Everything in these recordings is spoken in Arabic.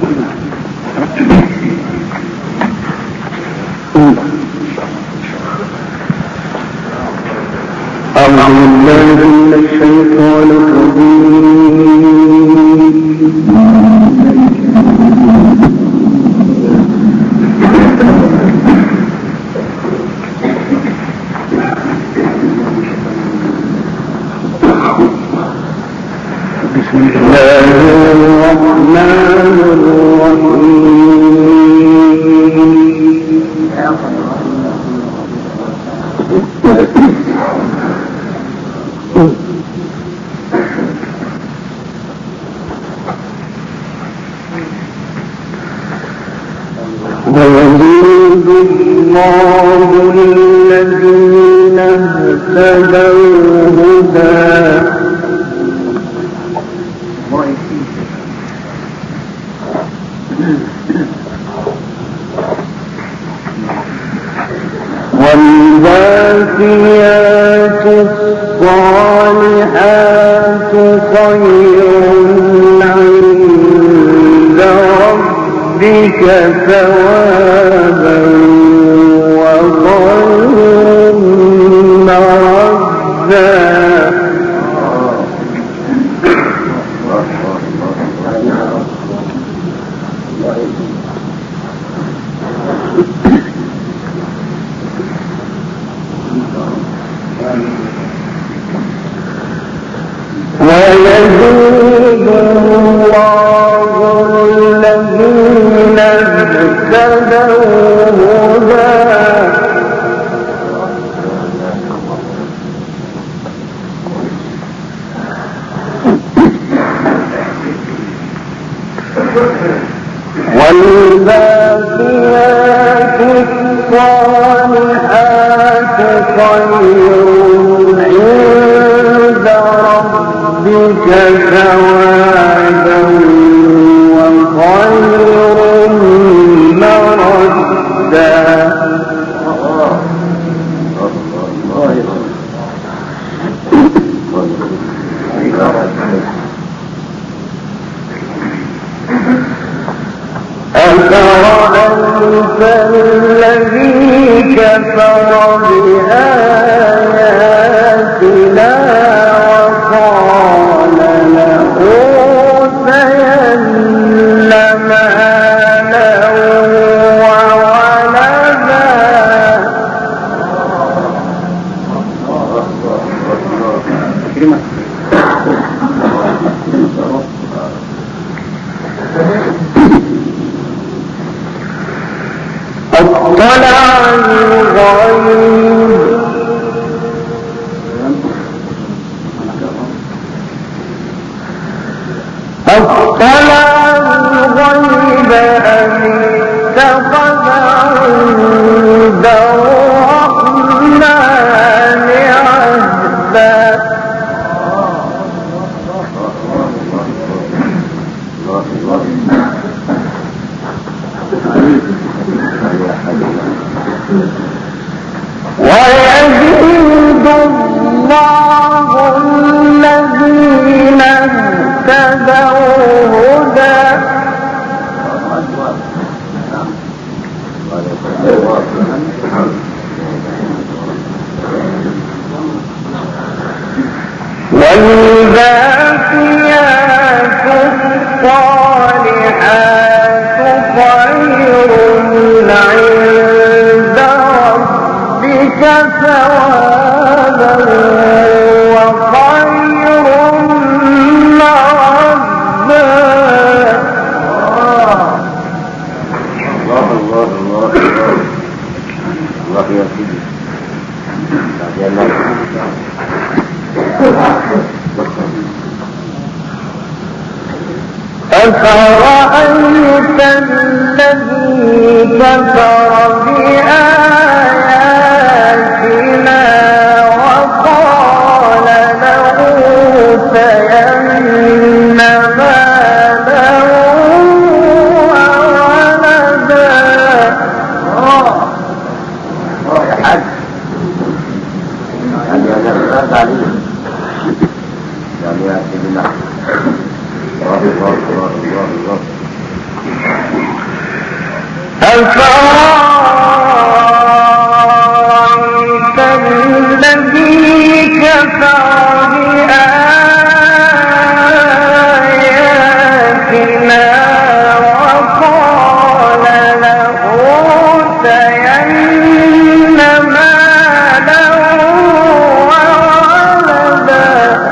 ويزيد الله الذين اهتدوا هدى والباقيات الصالحات خير عند ربك ثوابا وخير مردا. ويزيد الله الذين اهتدوا هدى والباقيات الصالحات خير عند ربك ثوابا وخير مردا. أفرأيت الذي كفر بآياتنا وقال لأوتين مالا وولدا اطلع الغيب أم اتخذ عند الرحمن عهدا. ويزيد الله الذين اهتدوا هدى والباقيات الصالحات خير عند ربك ثوابا وخير مردا. الله يا سيدي. أفرأيت الذي كفر بآياتنا وقال لأوتين مالا وولدا. يا حاج يا سيدنا الله. أفرأيت الذي كفر بآياتنا وقال لأوتين مالا وولدا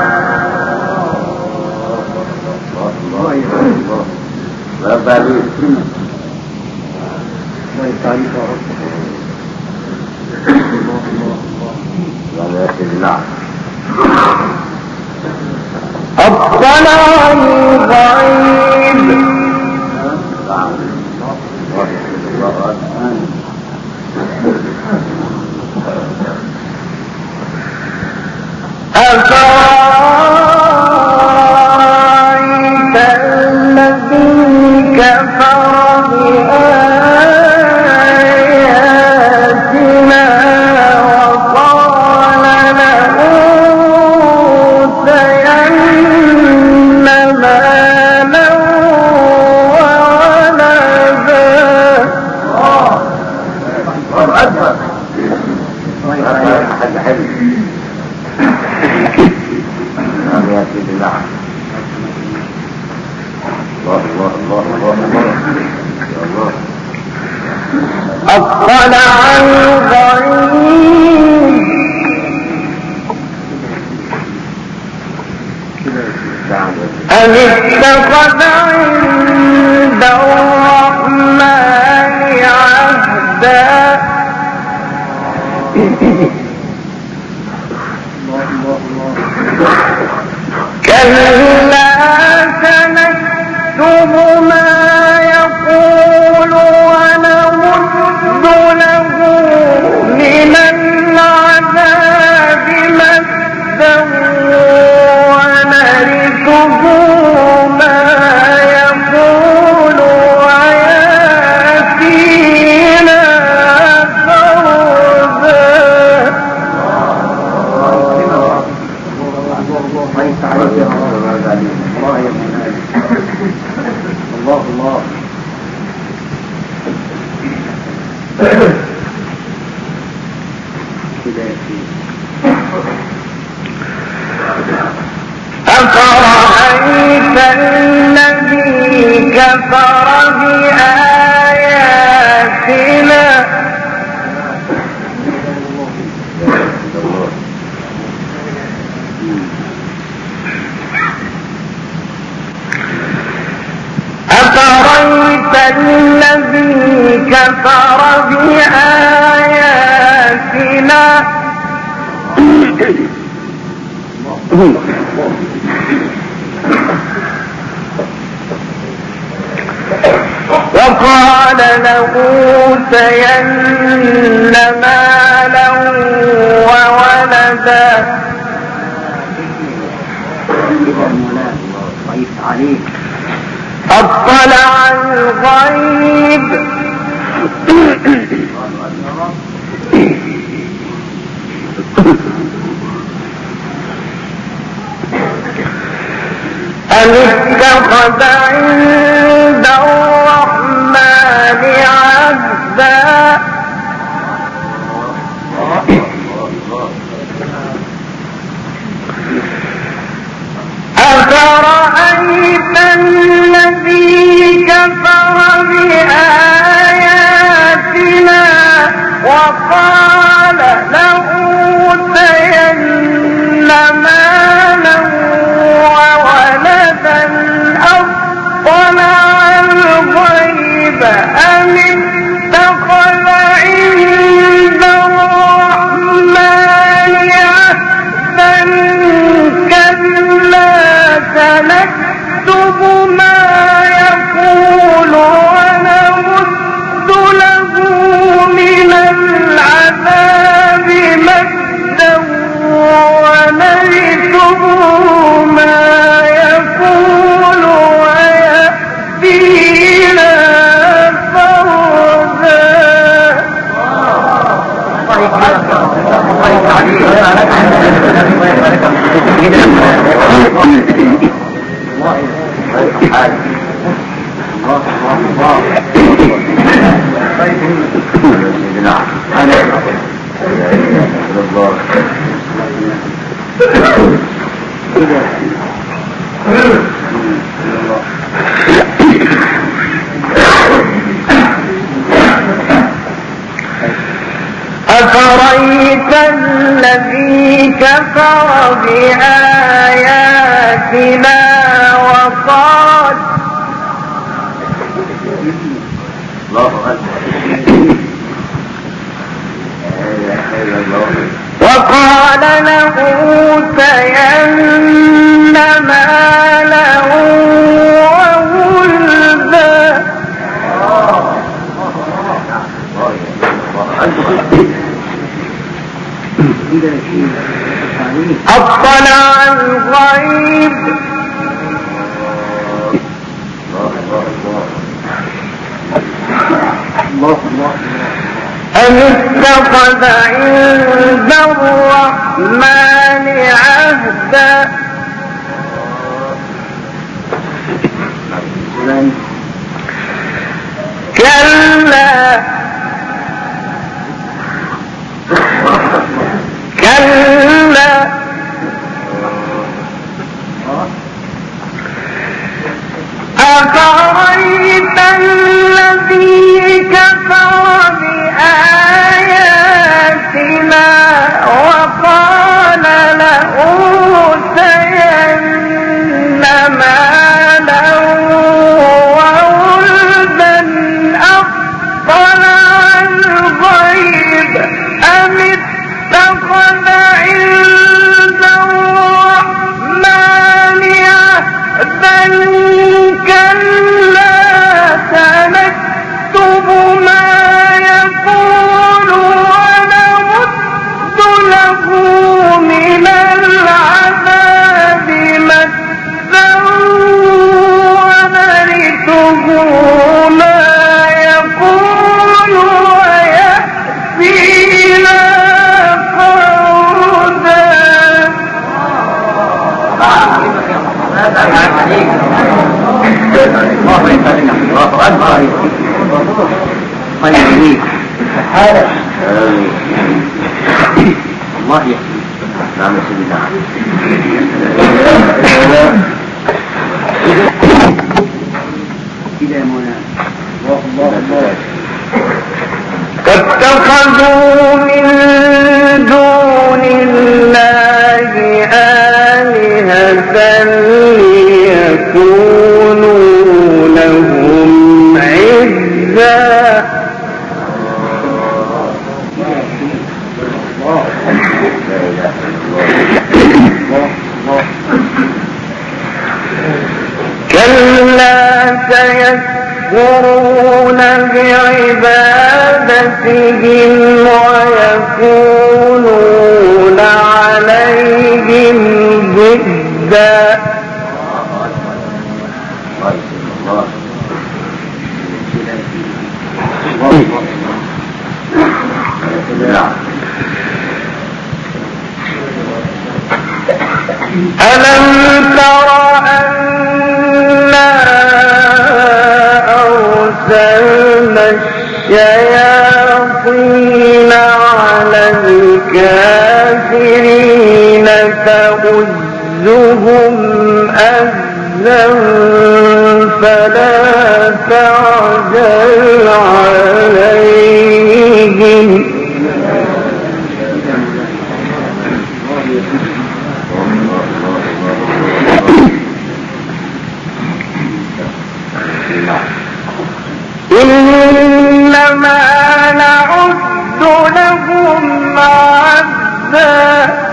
أطلع الغيب أفرأيت الذي كفر بآياتنا وقال لأوتين مالا وولدا أطلع الغيب أم اتخذ عند الرحمن عهدا كلا سنكتب ما يقول ونمد له من العذاب مدا ونرثه ما يقول ويأتينا فردا الله أفرأيت الذي كفر بآياتنا أفرأيت الذي كفر بآياتنا وقال لأوتين مالا وولدا أطلع الغيب أم اتخذ عند الرحمن عهدا أفرأيت الذي كفر بآياتنا وقال لأوتين مالا وولدا أطلع الغيب أم اتخذ عند الرحمن عهدا كلا سنكتب ما يقول ونمد له من العذاب مدا ونرثه ما يقول ويأتينا فردا أفرأيت الذي كفر بآياتنا وقال لأوتين مالا وولدا أطلع الغيب أم اتخذ عند الرحمن عهدا كلا أفرأيت الذي كفر بآياتنا وقال لأوتين مالا وولدا أطلع الغيب أم اتخذ عند الرحمن عهدا كلا سنكتب ما يقول ونمد له من العذاب مدا ونرثه ما يقول ويأتينا فردا الله يحييك. نعم سيدنا كده يا مولانا. الله فاتخذوا من دون الله آلهة ليكونوا لهم عزا كلا سيكفرون بعبادتهم ويكونون عليهم ضدا ألم تر أنا أرسلنا الشياطين على الكافرين تؤزهم أزا فلا تعجل عليهم إنما نعد لهم عدا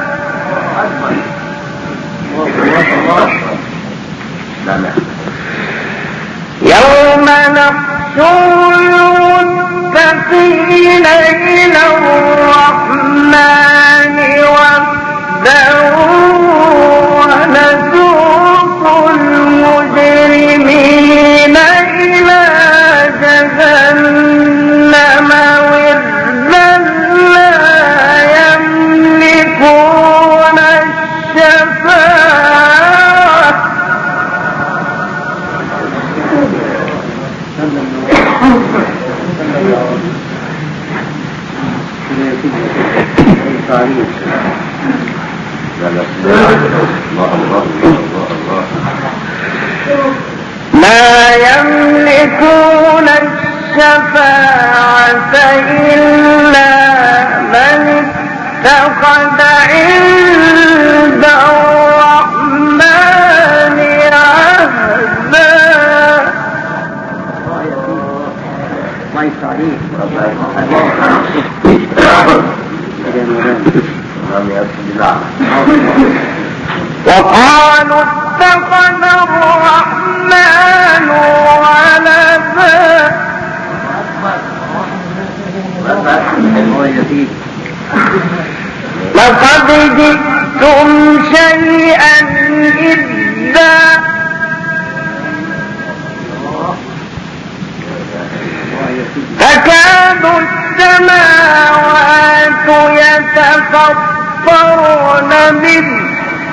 يوم نحشر المتقين إلى الرحمن وفدا ونسوق المجرمين إلى جهنم وردا لا يملكون الشفاعة لا يملكون الشفاعة إلا من اتخذ عند الرحمن عهدا. الله يستعين. وقالوا اتخذ الرحمن ولدا. لقد جئتم شيئا إدا. تكاد السماوات يتفطرن منه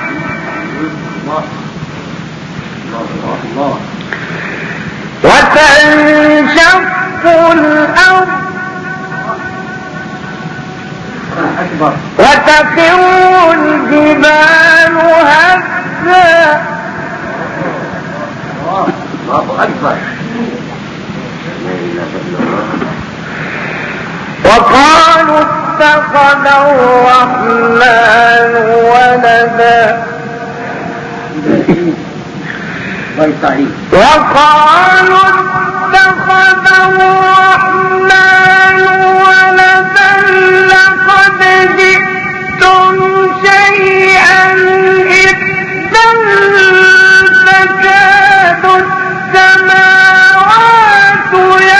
وتنشق الأرض وتخر الجبال هدا. وقالوا اتخذ الرحمن ولدا. وقالوا اتخذ الرحمن ولدا. لقد جئتم شيئا إدا. تكاد السماوات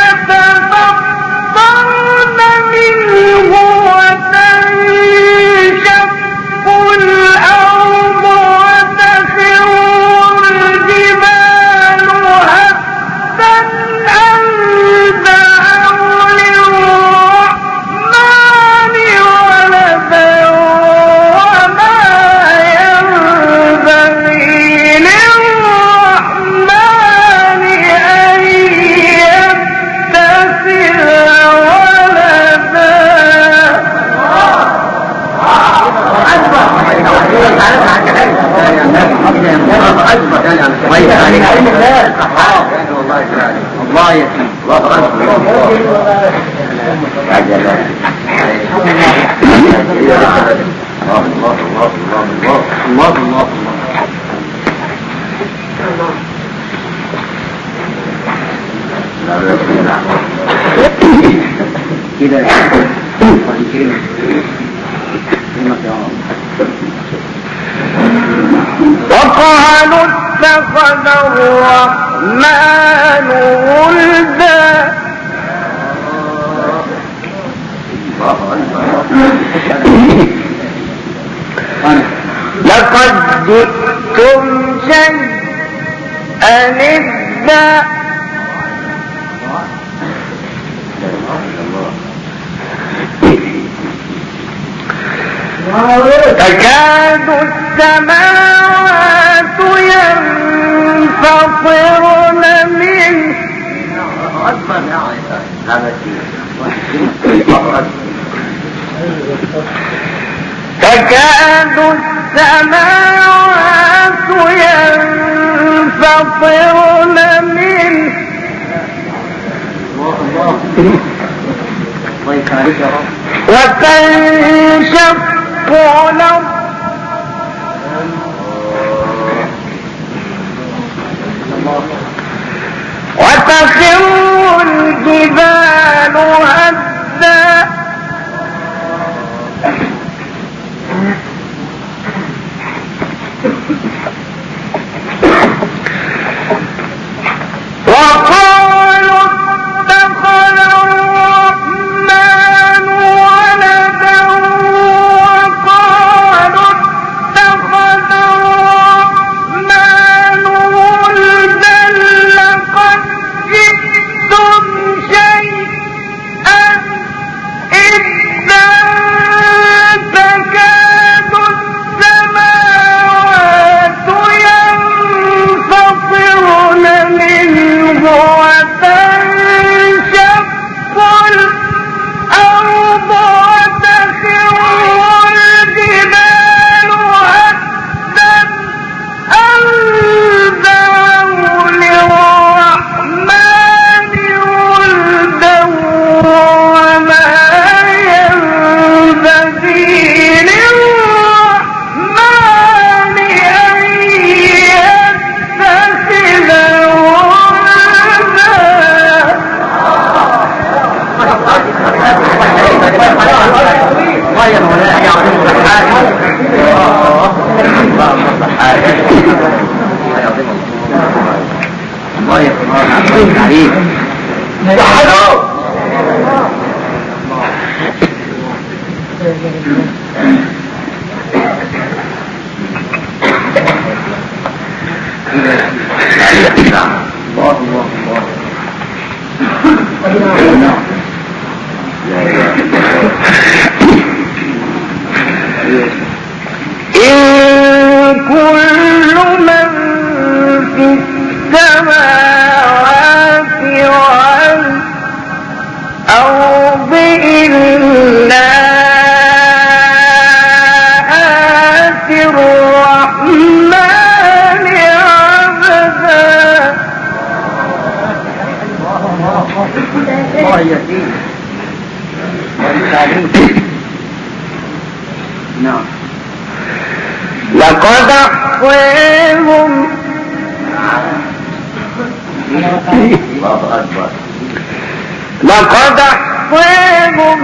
يتفطرن منه وتنشق الأرض وتخر الجبال هدا أن دعوا للرحمن ولدا. وما ينبغي للرحمن أن يتخذ ولدا. الله يسلمك. الله وقالوا اتخذ الرحمن ولدا. لقد جئتم شيئا إدا. تكاد السماوات ينفطرن منه تكاد السماوات ينفطرن منه وتنشق الأرض وتخر الجبال هدا. وقالوا اتخذ الرحمن ولدا. وقالوا عليك. إن كل من في السماوات والأرض إلا آتي الرحمن عبدا. الله يهديك. نعم. لقد أحصيهم الله أكبر. لقد أحصيهم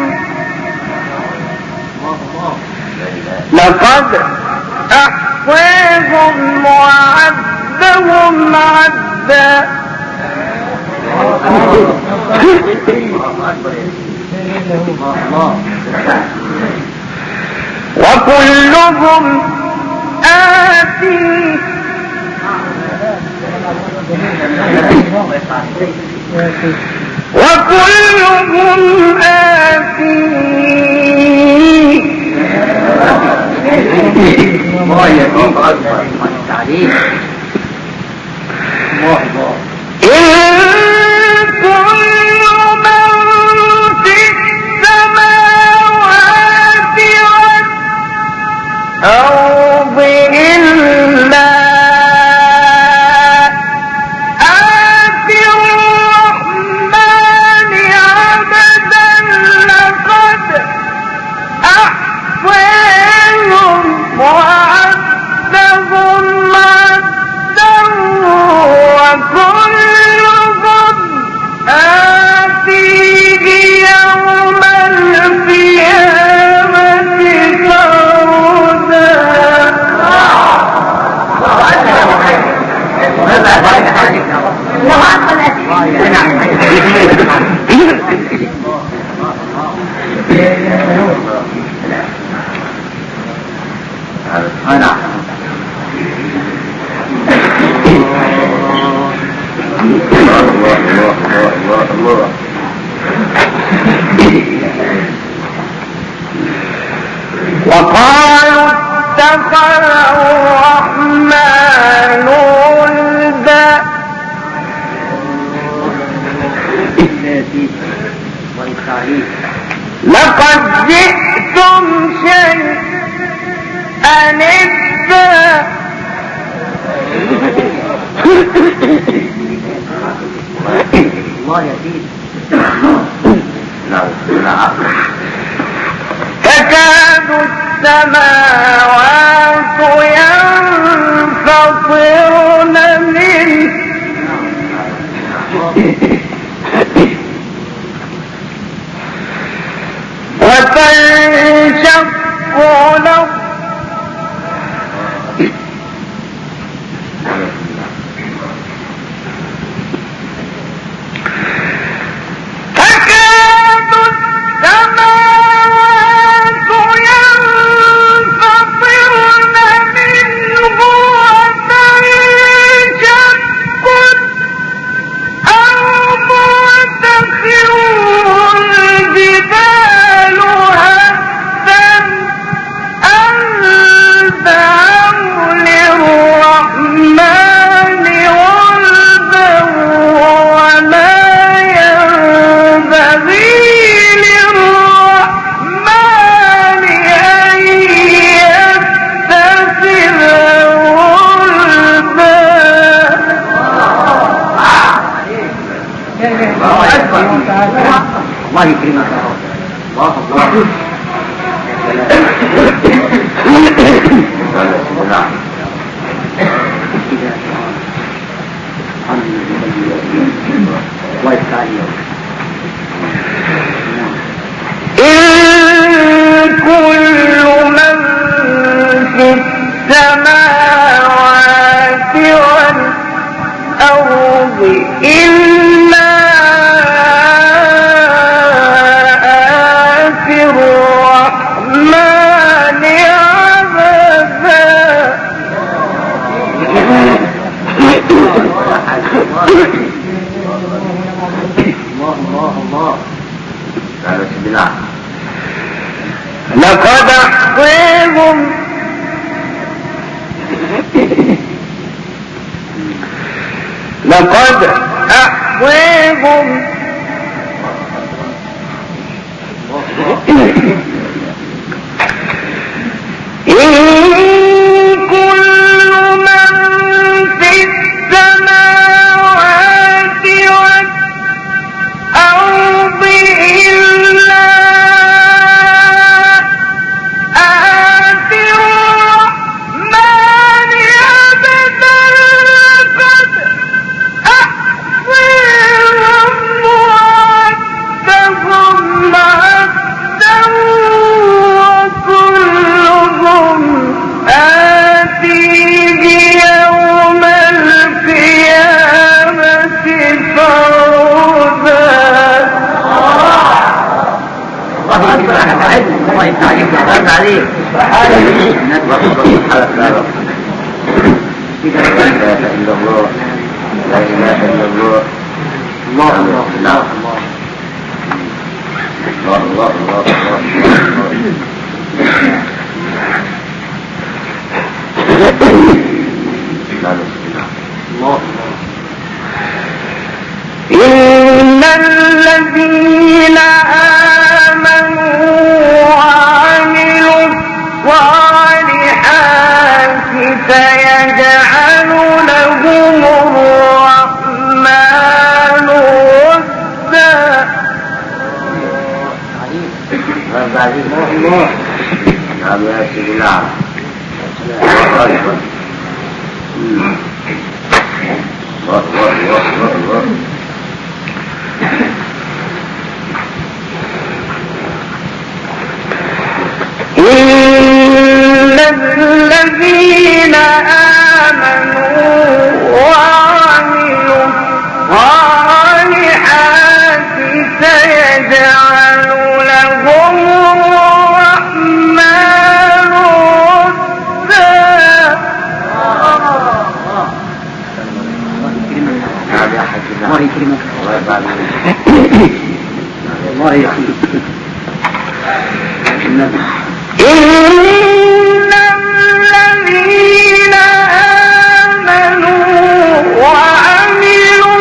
وعدهم عدا. وكلهم آتيه الأرض إلا آتي الرحمن عبدا. لقد أحصيهم وعدهم عدا وكلهم آتيه يوم القيامة فردا. وقالوا اتخذ الرحمن ولدا. لقد جئتم شيئا إدا. الله يهديك. تكاد السماوات ينفطرن منه وتنشق الأرض الله يكرمك. الله أكبر. الله يستعين. إن كل من في السماوات والأرض إلا الله الله الله. تعالى بالله. لقد أحصيهم لقد أحصيهم إن كل من في السماوات والأرض إلا آتي الرحمن عبدا لقد أحصيهم وعدهم عدا وكلهم آتيه يوم القيامة فردا. الله أكبر. الله يتعلم الأرض عليه. ندوة الحلق لا رب. لا إله إلا الله. لا إله إلا الله. الله الله الله الله الله الله. إن الذين آمنوا وعملوا الصالحات سيجعل لهم الرحمن ودا. الله نعم يا سيدي. نعم الله أكبر. الله الله الله الله. إن الذين آمنوا وعملوا الصالحات سيجعل لهم الرحمن ودا. نعم يا حاج. الله يكرمك. الله يبارك الله يحييك. إن الذين آمنوا وعملوا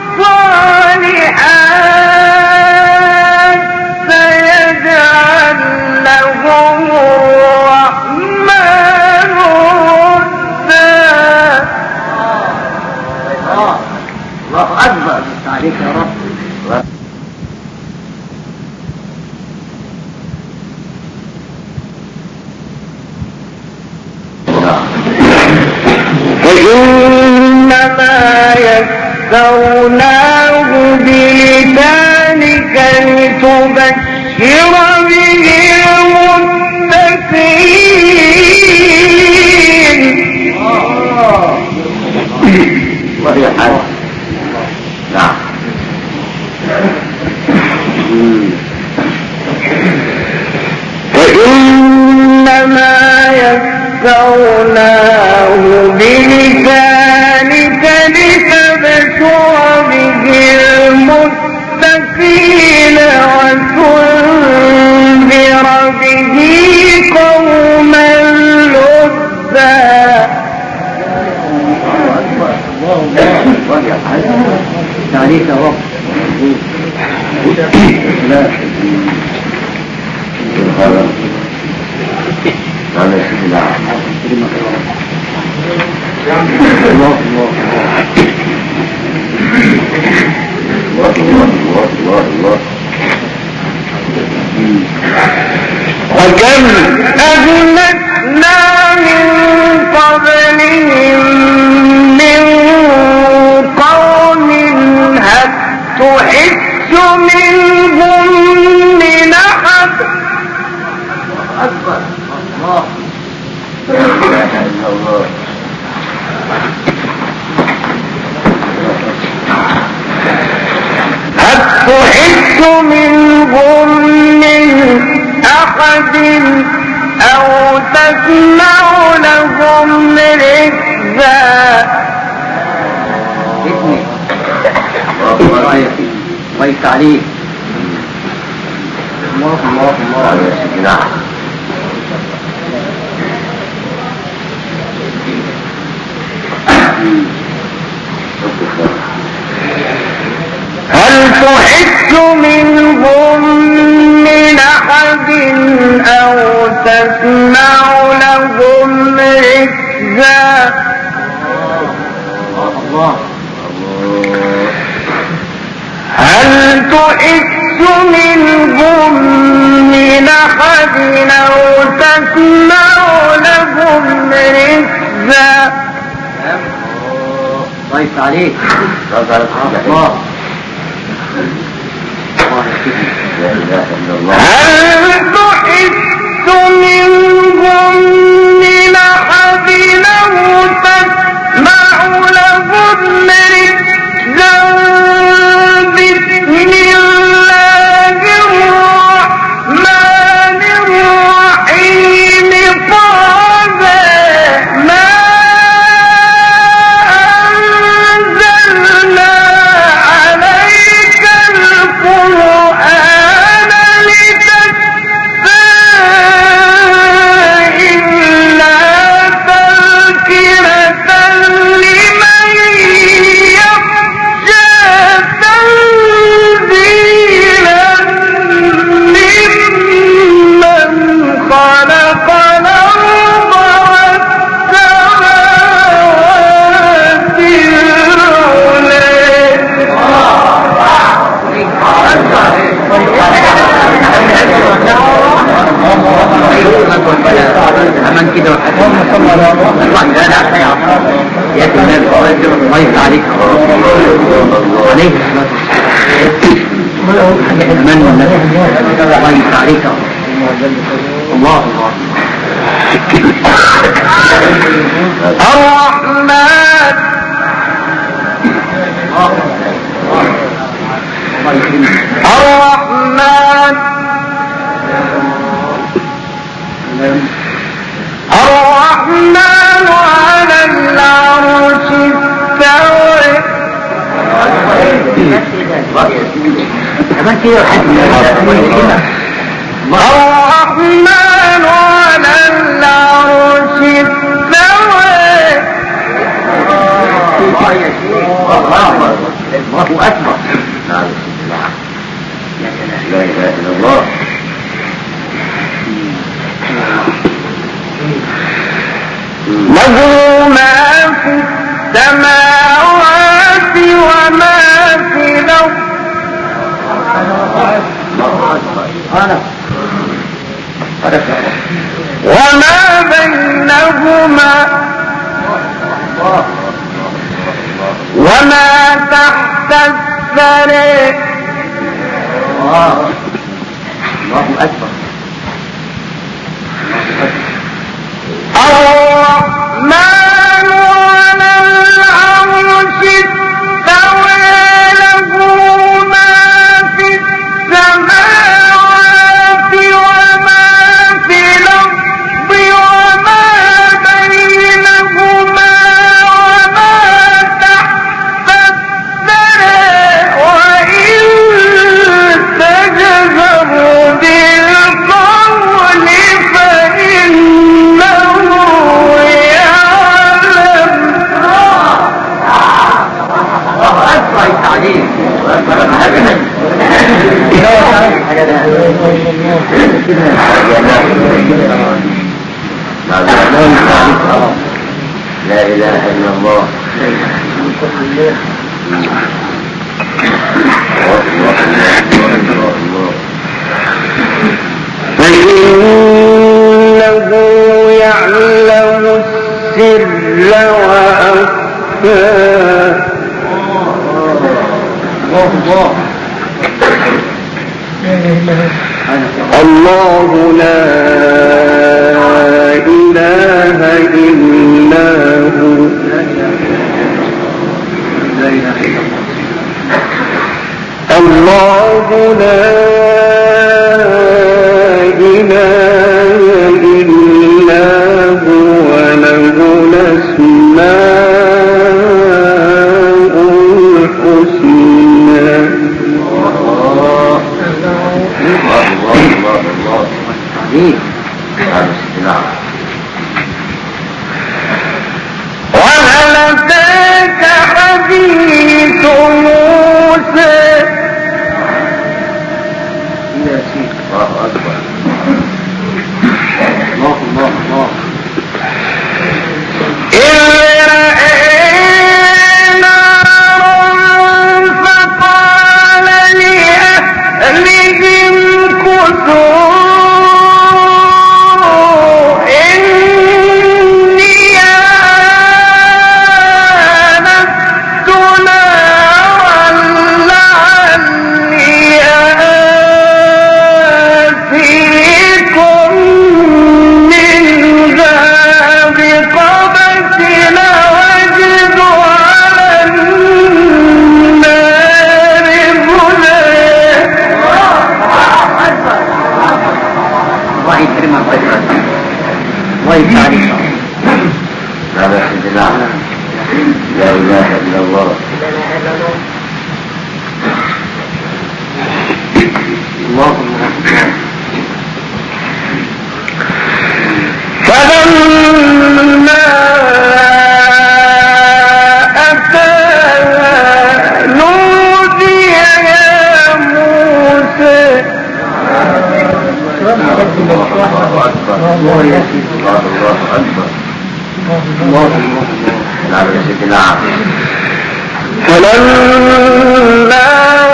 الصالحات سيجعل لهم الرحمن ودا. الله أكبر. عليك يا رب. فإنما يسرناه بلسانك لتبشر به المتقين. الله يحييك. نعم. فإنما يسرناه بلسانك لتبشر به المتقين وتنذر به قوما لدا. تعليق وقت. لا هذا شيء. لا الله وكم أهلكنا من قبلهم من قوم هل تحس منهم من أحد. أكبر. الله لا إله إلا الله. هل تحس منهم من أحد أو تسمع لهم ركزا. الله الله يفتح عليك. الله يا سيدي. نعم. هل تحس منهم من أحد أو تسمع لهم ركزا؟ هل تحس منهم من أحد أو تسمع لهم ركزا؟ طيب عليك. الله. هل تحس منهم من أحد أو تسمع لهم ركزا؟ بسم الله الرحمن الرحيم. طه ما أنزلنا عليك القرآن لتشقى إلا تذكرة لمن يخشى تنزيلا ممن خلق الأرض والسماوات العلى. أمن كده يا كمان الله يفتح عليك. عليك أمن الله يفتح عليك. الله الرحمن الرحمن الرحمن على العرش استوى. أمن كده الرحمن على العرش استوى. الله أكبر. لا إله إلا الله. له ما في السماوات وما في الأرض وما بينهما وما تحت الثرى. الله أكبر. الرحمن على العرش استوى. له ما في السماوات وما في الأرض وما بينهما وما تحت الثرى. وإن تجهر بالقول فإنه يعلم. لا إله إلا الله. فإنه يعلم السر وأخفى. الله لا إله إلا هو. الله لا إله إلا هو له الأسماء الحسنى. الله يا سيدي الله أكبر الله نعم يا سيدي نعم فلما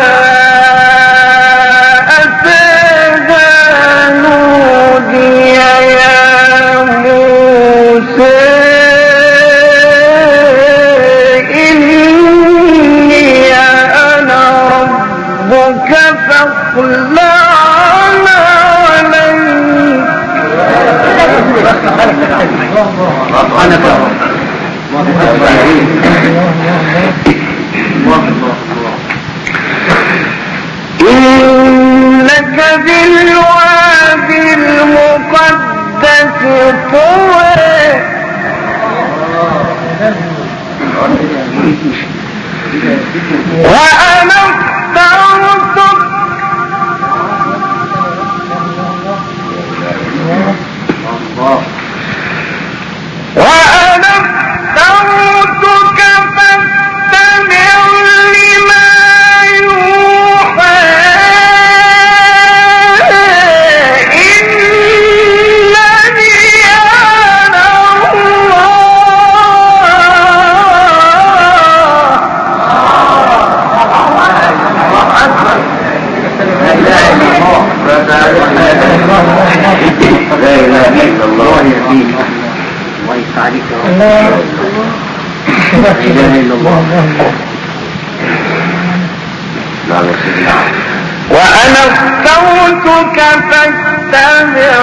أتاها نودي يا موسى إني أنا ربك فاخلع إنك بالواد المقدس طوى وأنا اخترتك فاتبع لما يوحى إنني أنا لا إله إلا الله يا سيدي الله يسعدك لا إله إلا الله نعم يا سيدي نعم وأنا اخترتك فاتبع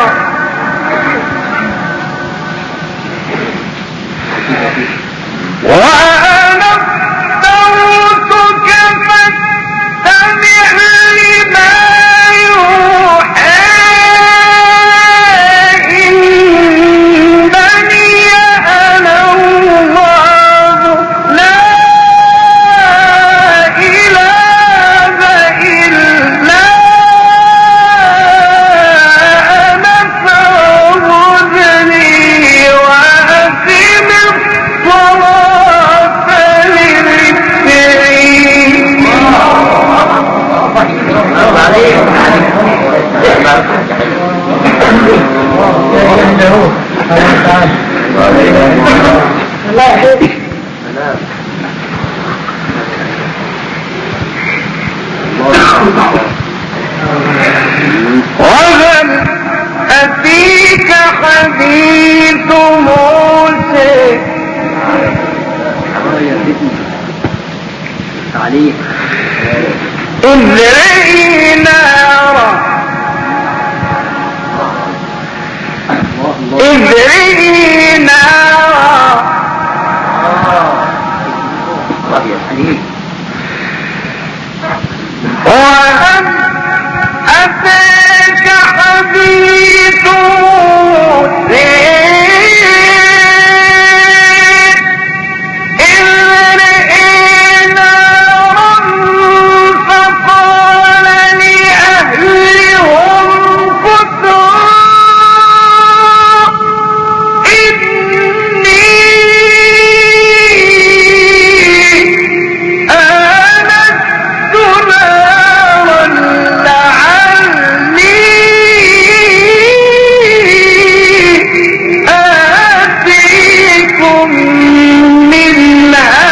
وأنا اخترتك فاتبع لما يوحى إنني أنا الله لا إله إلا أنا فاعبدني وأقم الصلاة لذكري وهل أتيك حديث موسى إذ رأي نارا وهل أتاك حديث موسى إذ رأي نارا فقال لأهلهم كثوا إني آنست نارا لعلي آتيكم منها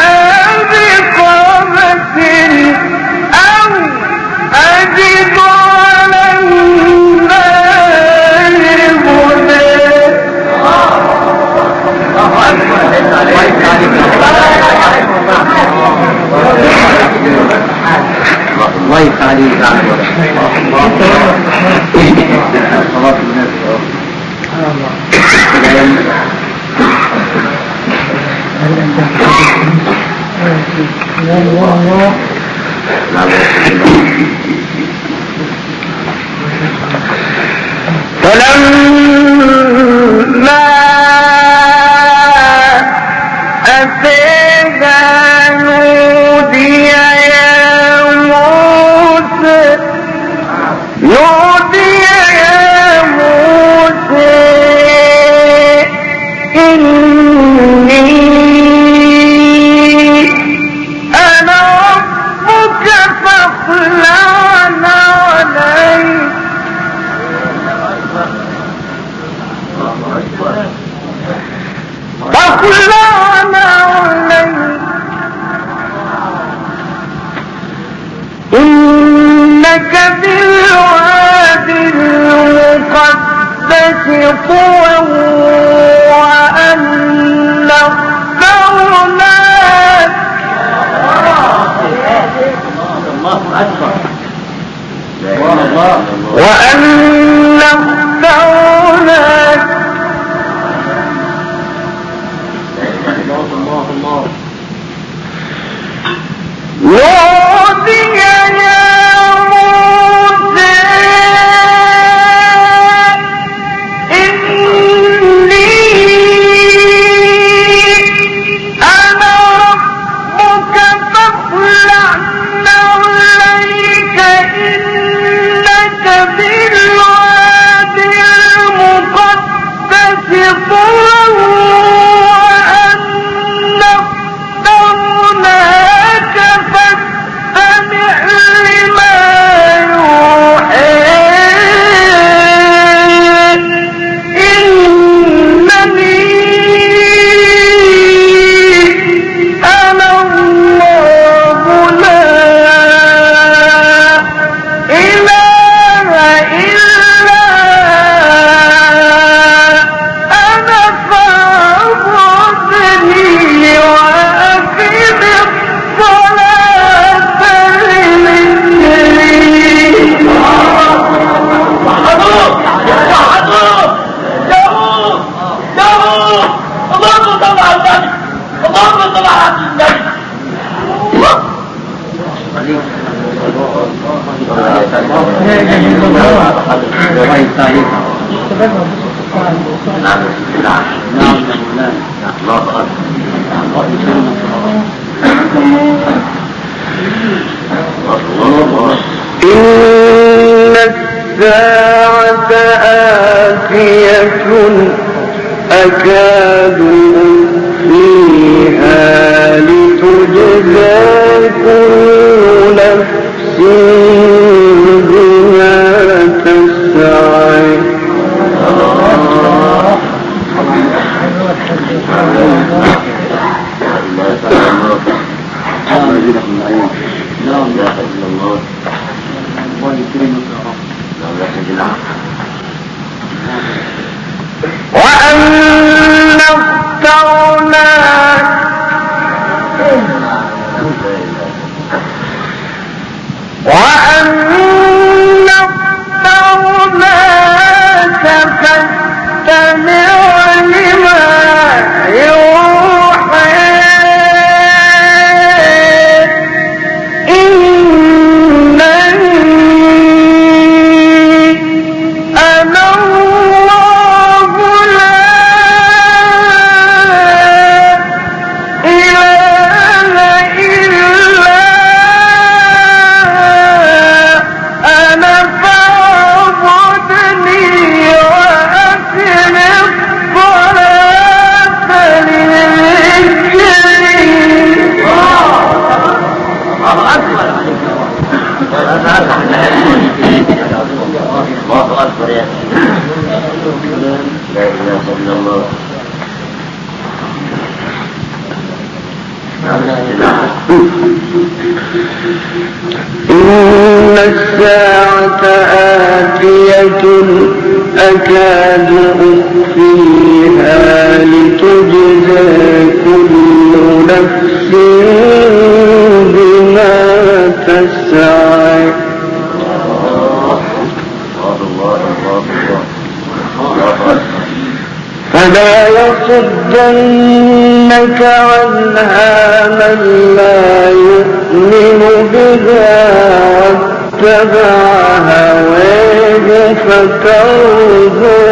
بقبس أو أجد على النار هدى الله يسعدك صلاة الناس فلما أتاها نودي يا موسى إني أنا ربك فاخلع عليك إنك بالواد المقدس طوى وأن اخترناك وأن اخترناك نودي يا موسى إني أنا ربك فاخلع نعليك إنك بالواد المقدس طوى وأن اخترناك فاستمع لما يوحى إنني أنا الله لا إله إلا أنا فاعبدني وأقم الصلاة لذكري إن الساعة آتية أكاد أخفيها لتجزى كل نفس بما تسعى وأن اخترناك فاستمع لما يوحى إنني أنا الله لا إله إلا أنا فاعبدني وأقم الصلاة لذكري الله أكبر يا لا إله إلا الله إن الساعة آتية أكاد أخفيها لتجزى كل نفس بما تسعى فلا يصدنك عنها من لا يؤمن بها واتبع هواه فترضى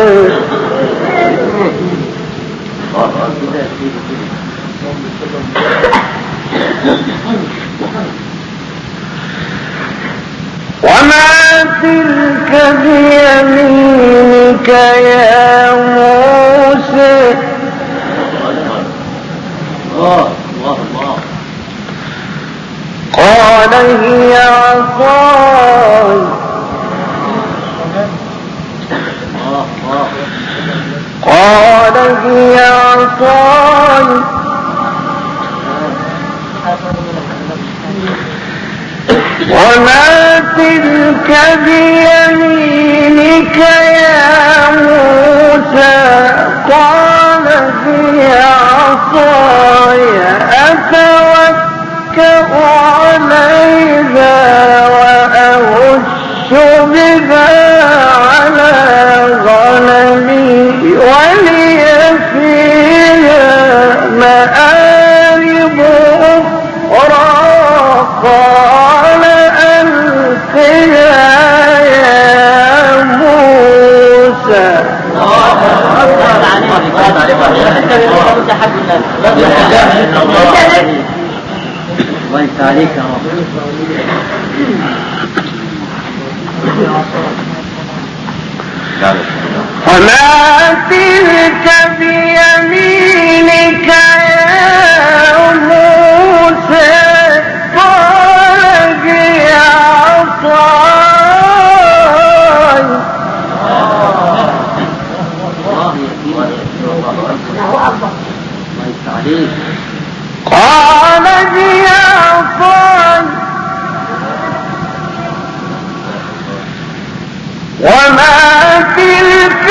وما تلك بيمينك يا موسى قال هي عصاي قال هي عصاي وما تلك بيمينك يا موسى قال هي عصاي أتوكأ عليها وأهش بها على غنمي ولي فيها مآرب أخرى قال ألقها يا موسى وانت عليك وما تلك بيمينك يا موسى قال هي عصاي قال هي عصاي وما تلك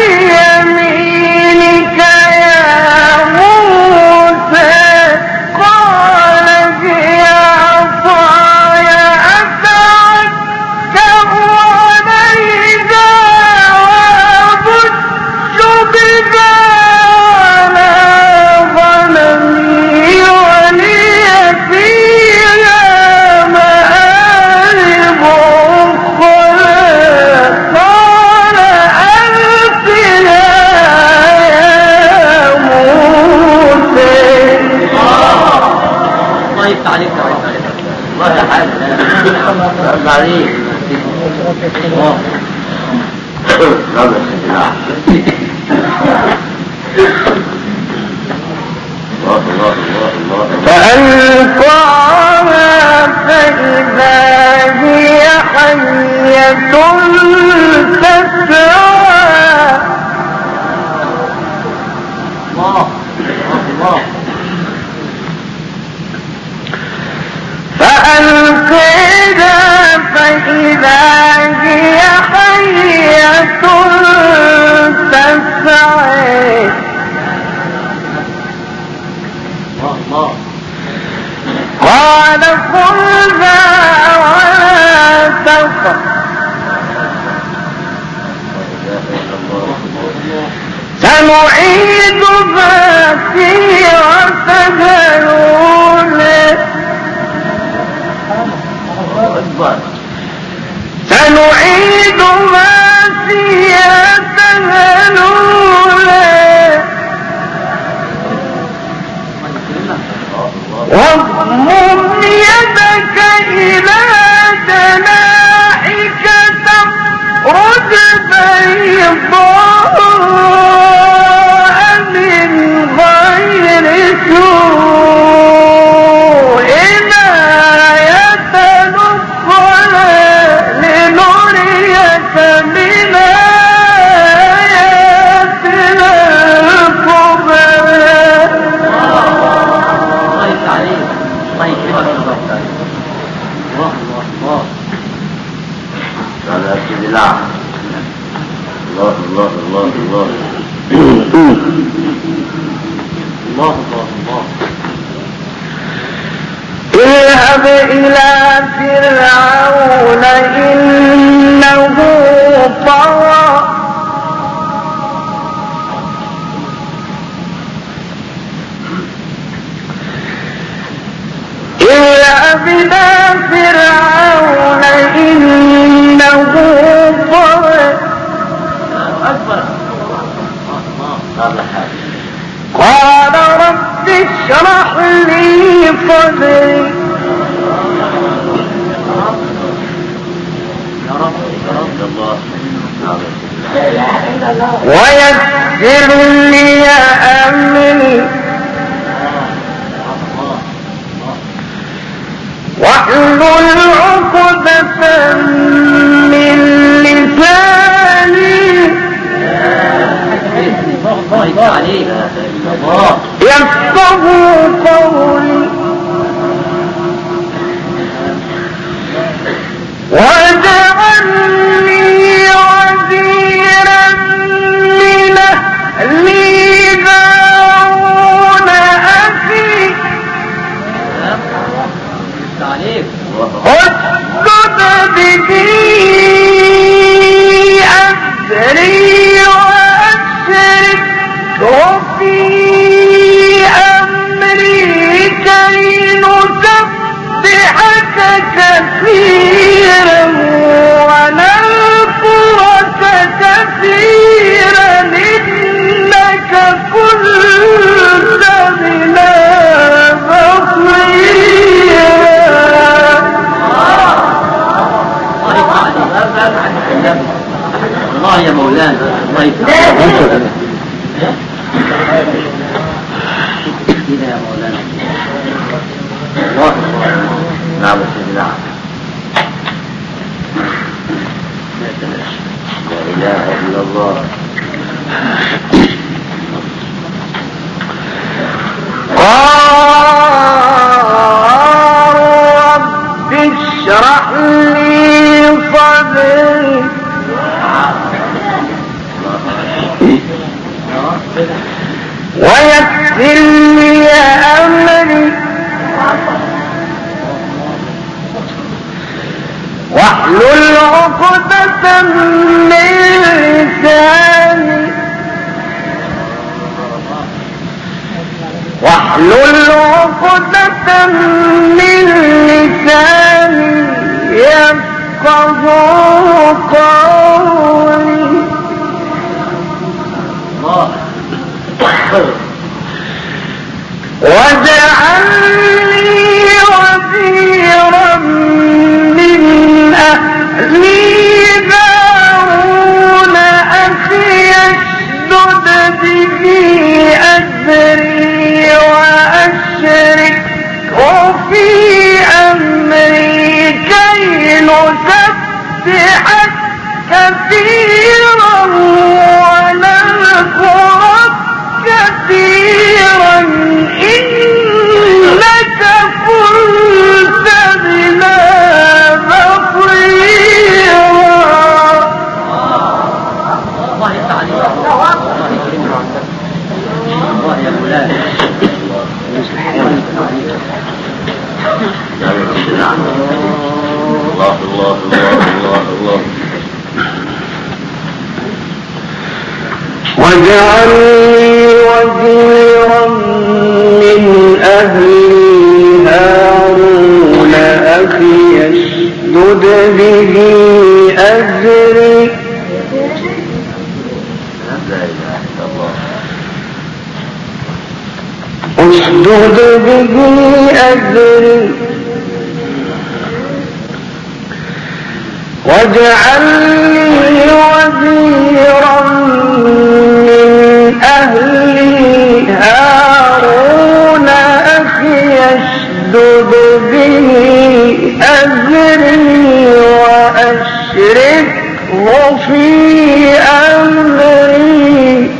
بيمينك يا موسى قال هي عصاي أتوكأ عليها وأبش بها على غنمي ولي فيها مآرب أخرى قال ألقها يا موسى الله يفتح عليك الله تعالى الله عليك فألقاها فإذا هي حية تسعى فألقيها فإذا هي حية تسعى قال خذها ولا تخف سنعيدها سيرتها الأولى سنعيدها سيرتها الأولى واضمم يدك إلى جناحك تخرج بيضاء من غير سوء آية أخرى لنريك من آياتنا الكبرى الله الله الله الله الله الله اذهب إلى فرعون إنه طغى اذهب إلى فرعون إنه طغى قال رب اشرح لي صدري ويسر لي أمري واحلل عقدة من لساني يفقهوا قولي واجعل الله يا مولانا الله يسعدك كده يا مولانا الله نعم نعم لا إله إلا الله رب اشرح لي صدري ويسر لي أمري واحلل عقدة من لساني يفقهوا قولي واجعل لي وزيرا من أهلي هارون أخي اشدد به أزري وأشركه في أمري كي نسبحك كثيرا ونذكرك كثيرا إنك كنت بنا بصيرا. الله يسعدك الله يا مولانا الله الله الله الله واجعل لي وزيرا من أهلي هارون أخي اشدد به أزري اشدد به أزري واجعل لي وزيرا من أهلي هارون أخي اشدد به أزري وأشركه في أمري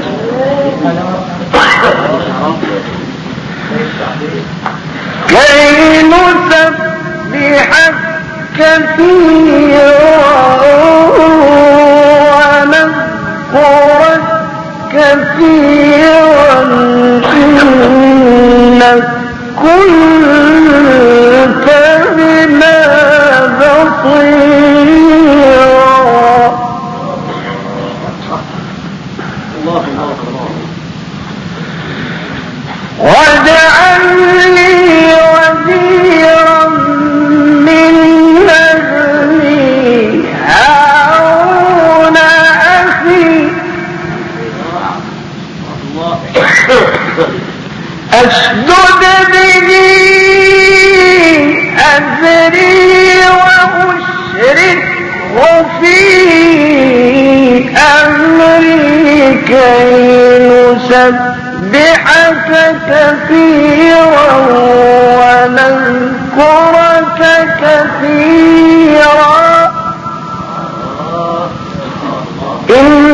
كي نسبحك كثيرا ونذكرك كثيرا إنك كنت بنا بصيرا. واجعل لي وزيرا من أهلي هارون أخي أشدد به أزري وأشركه في أمري كي نسبحك كثيرا ونذكرك كثيرا